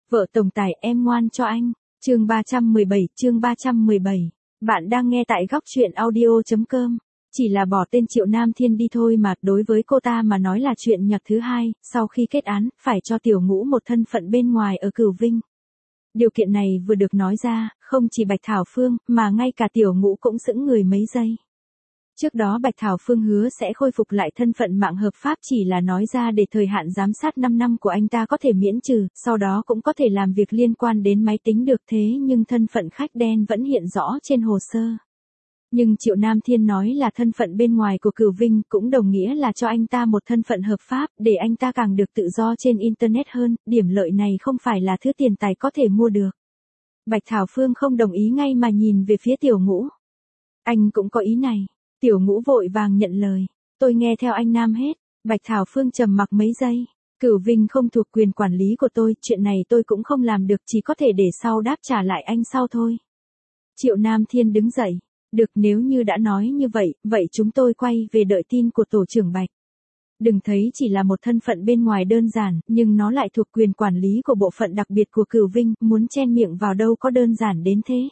Vợ tổng tài em ngoan cho anh. Chương 317. Bạn đang nghe tại góc truyện audio.com. Chỉ là bỏ tên Triệu Nam Thiên đi thôi mà, đối với cô ta mà nói là chuyện nhặt thứ hai, sau khi kết án, phải cho Tiểu Ngũ một thân phận bên ngoài ở Cửu Vinh. Điều kiện này vừa được nói ra, không chỉ Bạch Thảo Phương, mà ngay cả Tiểu Ngũ cũng sững người mấy giây. Trước đó Bạch Thảo Phương hứa sẽ khôi phục lại thân phận mạng hợp pháp, chỉ là nói ra để thời hạn giám sát 5 năm của anh ta có thể miễn trừ, sau đó cũng có thể làm việc liên quan đến máy tính được, thế nhưng thân phận khách đen vẫn hiện rõ trên hồ sơ. Nhưng Triệu Nam Thiên nói là thân phận bên ngoài của Cửu Vinh cũng đồng nghĩa là cho anh ta một thân phận hợp pháp, để anh ta càng được tự do trên Internet hơn, điểm lợi này không phải là thứ tiền tài có thể mua được. Bạch Thảo Phương không đồng ý ngay mà nhìn về phía Tiểu Ngũ. Anh cũng có ý này. Tiểu Ngũ vội vàng nhận lời. Tôi nghe theo anh Nam hết. Bạch Thảo Phương trầm mặc mấy giây. Cửu Vinh không thuộc quyền quản lý của tôi, chuyện này tôi cũng không làm được, chỉ có thể để sau đáp trả lại anh sau thôi. Triệu Nam Thiên đứng dậy. Được, nếu như đã nói như vậy, vậy chúng tôi quay về đợi tin của tổ trưởng Bạch. Đừng thấy chỉ là một thân phận bên ngoài đơn giản, nhưng nó lại thuộc quyền quản lý của bộ phận đặc biệt của Cửu Vinh, muốn chen miệng vào đâu có đơn giản đến thế.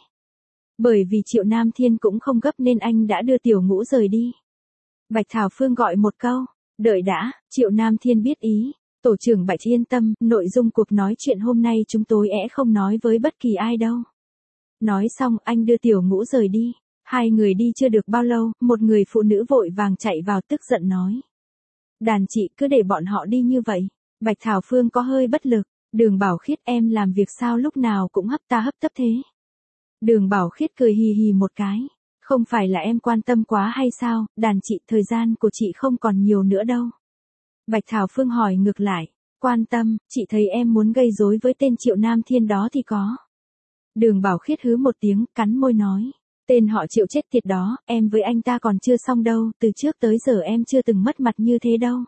Bởi vì Triệu Nam Thiên cũng không gấp nên anh đã đưa Tiểu Ngũ rời đi. Bạch Thảo Phương gọi một câu, đợi đã. Triệu Nam Thiên biết ý. Tổ trưởng Bạch yên tâm, nội dung cuộc nói chuyện hôm nay chúng tôi không nói với bất kỳ ai đâu. Nói xong anh đưa Tiểu Ngũ rời đi. Hai người đi chưa được bao lâu, một người phụ nữ vội vàng chạy vào tức giận nói. Đàn chị cứ để bọn họ đi như vậy. Bạch Thảo Phương có hơi bất lực. Đường Bảo Khiết, em làm việc sao lúc nào cũng hấp ta hấp tấp thế. Đường Bảo Khiết cười hì hì một cái. Không phải là em quan tâm quá hay sao, đàn chị, thời gian của chị không còn nhiều nữa đâu. Bạch Thảo Phương hỏi ngược lại. Quan tâm, chị thấy em muốn gây rối với tên Triệu Nam Thiên đó thì có. Đường Bảo Khiết hứ một tiếng, cắn môi nói. Tên họ Triệu chết tiệt đó, em với anh ta còn chưa xong đâu, từ trước tới giờ em chưa từng mất mặt như thế đâu.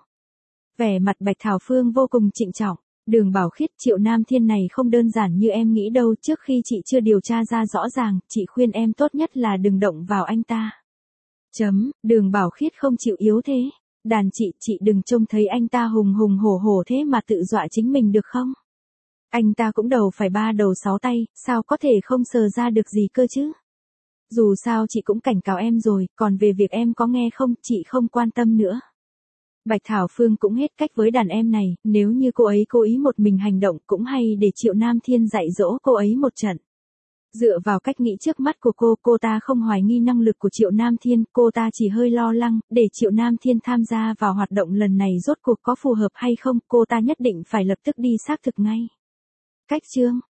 Vẻ mặt Bạch Thảo Phương vô cùng trịnh trọng. Đường Bảo Khiết, Triệu Nam Thiên này không đơn giản như em nghĩ đâu, trước khi chị chưa điều tra ra rõ ràng, chị khuyên em tốt nhất là đừng động vào anh ta. Đường Bảo Khiết không chịu yếu thế. Đàn chị đừng trông thấy anh ta hùng hùng hổ hổ thế mà tự dọa chính mình được không? Anh ta cũng đầu phải ba đầu sáu tay, sao có thể không sờ ra được gì cơ chứ? Dù sao chị cũng cảnh cáo em rồi, còn về việc em có nghe không, chị không quan tâm nữa. Bạch Thảo Phương cũng hết cách với đàn em này, nếu như cô ấy cố ý một mình hành động cũng hay để Triệu Nam Thiên dạy dỗ cô ấy một trận. Dựa vào cách nghĩ trước mắt của cô ta không hoài nghi năng lực của Triệu Nam Thiên, cô ta chỉ hơi lo lắng, để Triệu Nam Thiên tham gia vào hoạt động lần này rốt cuộc có phù hợp hay không, cô ta nhất định phải lập tức đi xác thực ngay. Cách chương